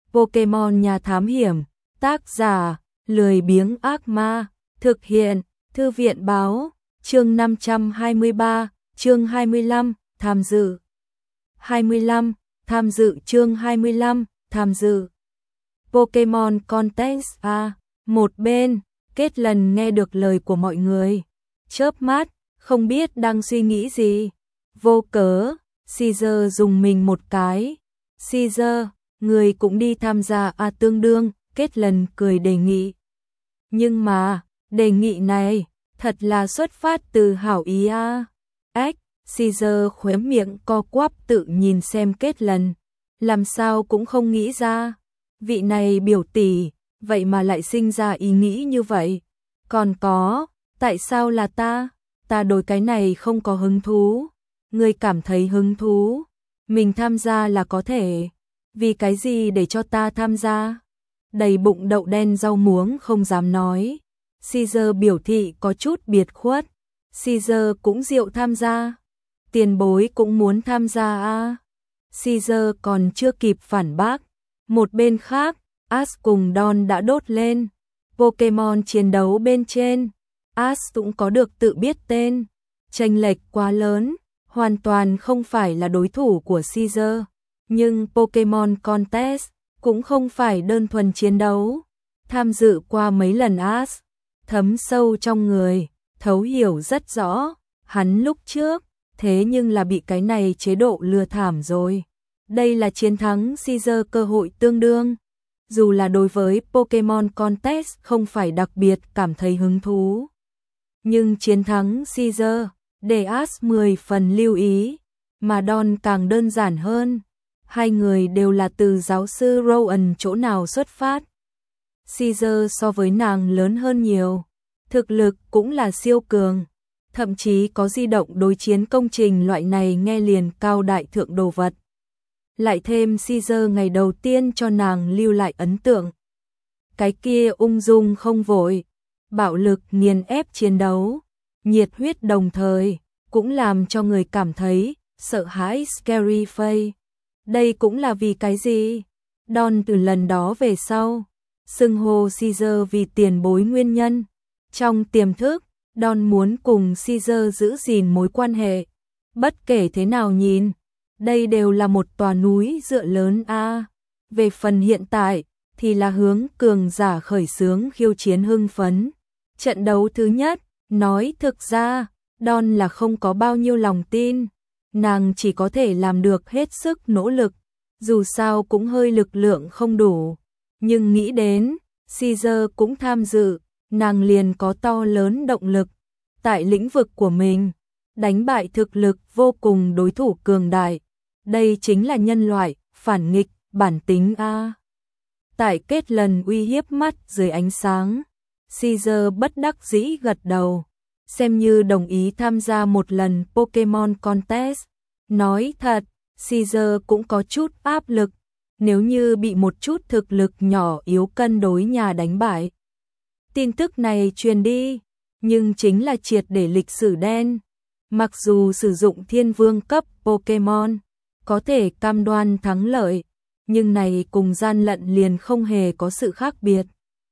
Pokemon Nhà Thám Hiểm, tác giả, lười biếng ác ma, thực hiện, Thư viện báo, chương 523, chương 25, tham dự. 25, tham dự chương 25, tham dự. Pokemon Contest A, một bên, Kết Lần nghe được lời của mọi người, chớp mắt, không biết đang suy nghĩ gì. Vô cớ, Caesar dùng mình một cái. Caesar, người cũng đi tham gia à tương đương, Kết Lần cười đề nghị. Nhưng mà, đề nghị này, thật là xuất phát từ hảo ý à. Caesar khóe miệng co quắp tự nhìn xem Kết Lần, làm sao cũng không nghĩ ra. Vị này biểu tỷ, vậy mà lại sinh ra ý nghĩ như vậy. Còn có, tại sao là ta? Ta đối cái này không có hứng thú. Người cảm thấy hứng thú, mình tham gia là có thể. Vì cái gì để cho ta tham gia? Đầy bụng đậu đen rau muống không dám nói. Caesar biểu thị có chút biệt khuất. Caesar cũng diệu tham gia. Tiền bối cũng muốn tham gia à? Caesar còn chưa kịp phản bác. Một bên khác, Ash cùng Don đã đốt lên. Pokemon chiến đấu bên trên, Ash cũng có được tự biết tên. Chênh lệch quá lớn, hoàn toàn không phải là đối thủ của Caesar. Nhưng Pokemon Contest cũng không phải đơn thuần chiến đấu. Tham dự qua mấy lần Ash, thấm sâu trong người, thấu hiểu rất rõ. Hắn lúc trước, thế nhưng là bị cái này chế độ lừa thảm rồi. Đây là chiến thắng Caesar cơ hội tương đương. Dù là đối với Pokemon Contest không phải đặc biệt cảm thấy hứng thú. Nhưng chiến thắng Caesar, để Ash 10 phần lưu ý, mà Don càng đơn giản hơn. Hai người đều là từ giáo sư Rowan chỗ nào xuất phát. Caesar so với nàng lớn hơn nhiều, thực lực cũng là siêu cường, thậm chí có di động đối chiến công trình loại này nghe liền cao đại thượng đồ vật. Lại thêm Caesar ngày đầu tiên cho nàng lưu lại ấn tượng. Cái kia ung dung không vội, bạo lực nghiền ép chiến đấu, nhiệt huyết đồng thời, cũng làm cho người cảm thấy sợ hãi scary face. Đây cũng là vì cái gì? Don từ lần đó về sau, xưng hô Caesar vì tiền bối nguyên nhân. Trong tiềm thức, Don muốn cùng Caesar giữ gìn mối quan hệ. Bất kể thế nào nhìn, đây đều là một tòa núi dựa lớn a. Về phần hiện tại, thì là hướng cường giả khởi xướng khiêu chiến hưng phấn. Trận đấu thứ nhất, nói thực ra, Don là không có bao nhiêu lòng tin. Nàng chỉ có thể làm được hết sức nỗ lực, dù sao cũng hơi lực lượng không đủ. Nhưng nghĩ đến, Caesar cũng tham dự, nàng liền có to lớn động lực. Tại lĩnh vực của mình, đánh bại thực lực vô cùng đối thủ cường đại. Đây chính là nhân loại, phản nghịch, bản tính a. Tại Kết Lần uy hiếp mắt dưới ánh sáng, Caesar bất đắc dĩ gật đầu, xem như đồng ý tham gia một lần Pokemon Contest. Nói thật, Caesar cũng có chút áp lực, nếu như bị một chút thực lực nhỏ yếu cân đối nhà đánh bại. Tin tức này truyền đi, nhưng chính là triệt để lịch sử đen. Mặc dù sử dụng thiên vương cấp Pokemon, có thể cam đoan thắng lợi, nhưng này cùng gian lận liền không hề có sự khác biệt.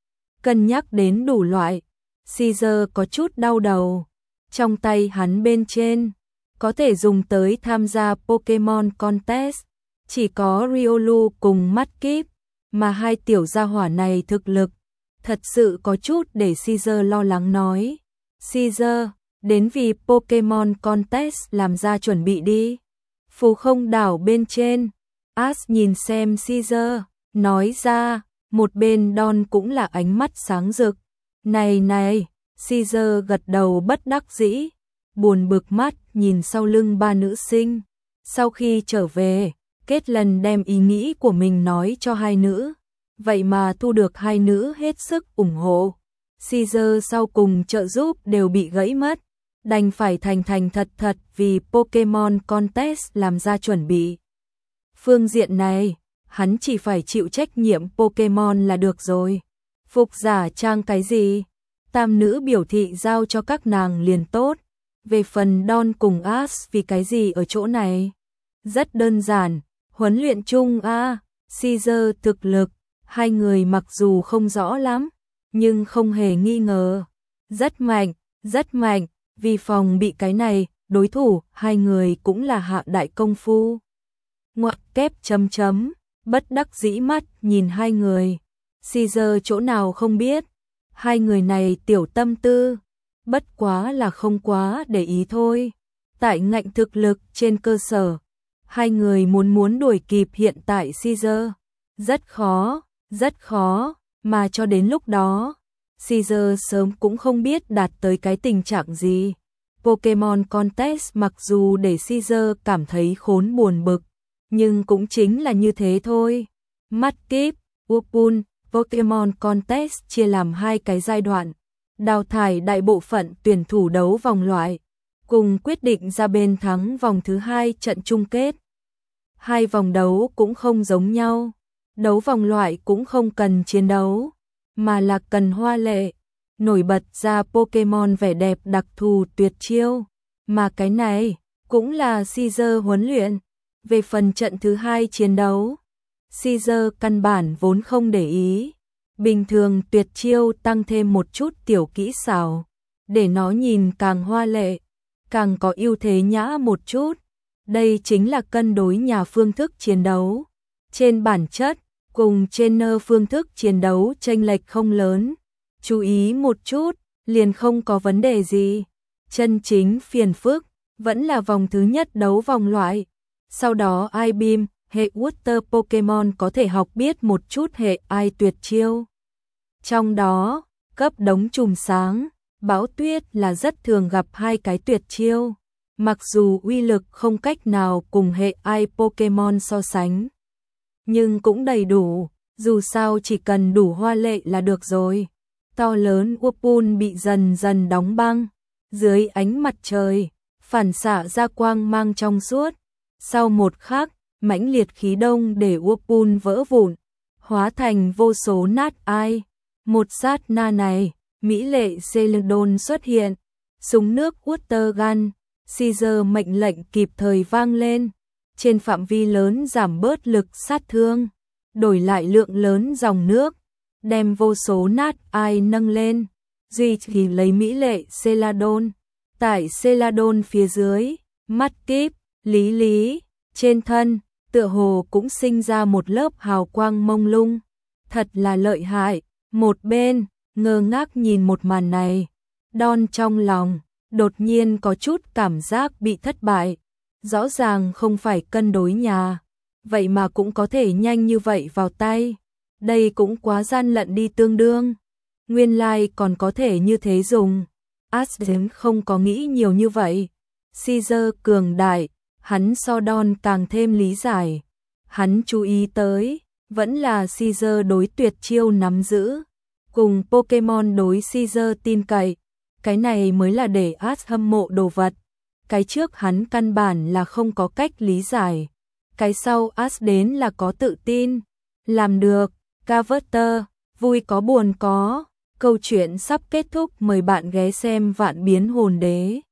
Cân nhắc đến đủ loại, Caesar có chút đau đầu. Trong tay hắn bên trên, có thể dùng tới tham gia Pokemon Contest, chỉ có Riolu cùng Mudkip, mà hai tiểu gia hỏa này thực lực, thật sự có chút để Caesar lo lắng nói. Caesar, đến vì Pokemon Contest làm ra chuẩn bị đi. Phù Không đảo bên trên, Ash nhìn xem Caesar, nói ra, một bên Don cũng là ánh mắt sáng rực. Này, Caesar gật đầu bất đắc dĩ, buồn bực mắt nhìn sau lưng ba nữ sinh. Sau khi trở về, Kết Lần đem ý nghĩ của mình nói cho hai nữ, vậy mà thu được hai nữ hết sức ủng hộ. Caesar sau cùng trợ giúp đều bị gãy mất, đành phải thành thật vì Pokemon Contest làm ra chuẩn bị. Phương diện này, hắn chỉ phải chịu trách nhiệm Pokemon là được rồi. Phục giả trang cái gì? Tam nữ biểu thị giao cho các nàng liền tốt. Về phần Don cùng Ash vì cái gì ở chỗ này? Rất đơn giản, huấn luyện chung a. Caesar thực lực, hai người mặc dù không rõ lắm, nhưng không hề nghi ngờ. Rất mạnh, vì phòng bị cái này, đối thủ, hai người cũng là hạ đại công phu. Ngoặc kép chấm chấm, bất đắc dĩ mắt nhìn hai người. Caesar chỗ nào không biết, hai người này tiểu tâm tư, bất quá là không quá để ý thôi. Tại ngạnh thực lực trên cơ sở, hai người muốn đuổi kịp hiện tại Caesar, rất khó, mà cho đến lúc đó, Caesar sớm cũng không biết đạt tới cái tình trạng gì. Pokemon Contest mặc dù để Caesar cảm thấy khốn buồn bực, nhưng cũng chính là như thế thôi. Mắt kíp, Wupun, Pokemon Contest chia làm hai cái giai đoạn, đào thải đại bộ phận tuyển thủ đấu vòng loại, cùng quyết định ra bên thắng vòng thứ hai trận chung kết. Hai vòng đấu cũng không giống nhau, đấu vòng loại cũng không cần chiến đấu, mà là cần hoa lệ, nổi bật ra Pokemon vẻ đẹp đặc thù tuyệt chiêu, mà cái này cũng là Caesar huấn luyện. Về phần trận thứ hai chiến đấu, Caesar căn bản vốn không để ý, bình thường tuyệt chiêu tăng thêm một chút tiểu kỹ xảo, để nó nhìn càng hoa lệ, càng có ưu thế nhã một chút. Đây chính là cân đối nhà phương thức chiến đấu. Trên bản chất, cùng trainer phương thức chiến đấu chênh lệch không lớn. Chú ý một chút, liền không có vấn đề gì. Chân chính phiền phức, vẫn là vòng thứ nhất đấu vòng loại. Sau đó I-Beam, hệ Water Pokemon có thể học biết một chút hệ ai tuyệt chiêu. Trong đó, cấp đống chùm sáng, bão tuyết là rất thường gặp hai cái tuyệt chiêu. Mặc dù uy lực không cách nào cùng hệ ai Pokemon so sánh, nhưng cũng đầy đủ, dù sao chỉ cần đủ hoa lệ là được rồi. To lớn Wupun bị dần dần đóng băng, dưới ánh mặt trời, phản xạ ra quang mang trong suốt. Sau một khắc, mãnh liệt khí đông để Wupun vỡ vụn, hóa thành vô số nát ai. Một sát na này, mỹ lệ Celadon xuất hiện, súng nước Water Gun, Caesar mệnh lệnh kịp thời vang lên, trên phạm vi lớn giảm bớt lực sát thương, đổi lại lượng lớn dòng nước, đem vô số nát ai nâng lên, duy trì lấy mỹ lệ Celadon. Tại Celadon phía dưới, mắt kíp, lý, trên thân, tựa hồ cũng sinh ra một lớp hào quang mông lung, thật là lợi hại. Một bên, ngơ ngác nhìn một màn này, Don trong lòng đột nhiên có chút cảm giác bị thất bại, rõ ràng không phải cân đối nhà, vậy mà cũng có thể nhanh như vậy vào tay, đây cũng quá gian lận đi tương đương, nguyên lai còn có thể như thế dùng. Asden không có nghĩ nhiều như vậy, Caesar cường đại, hắn so Don càng thêm lý giải, hắn chú ý tới, vẫn là Caesar đối tuyệt chiêu nắm giữ, cùng Pokemon đối Caesar tin cậy. Cái này mới là để As hâm mộ đồ vật. Cái trước hắn căn bản là không có cách lý giải. Cái sau As đến là có tự tin. Làm được, Carver, vui có buồn có. Câu chuyện sắp kết thúc, mời bạn ghé xem Vạn Biến Hồn Đế.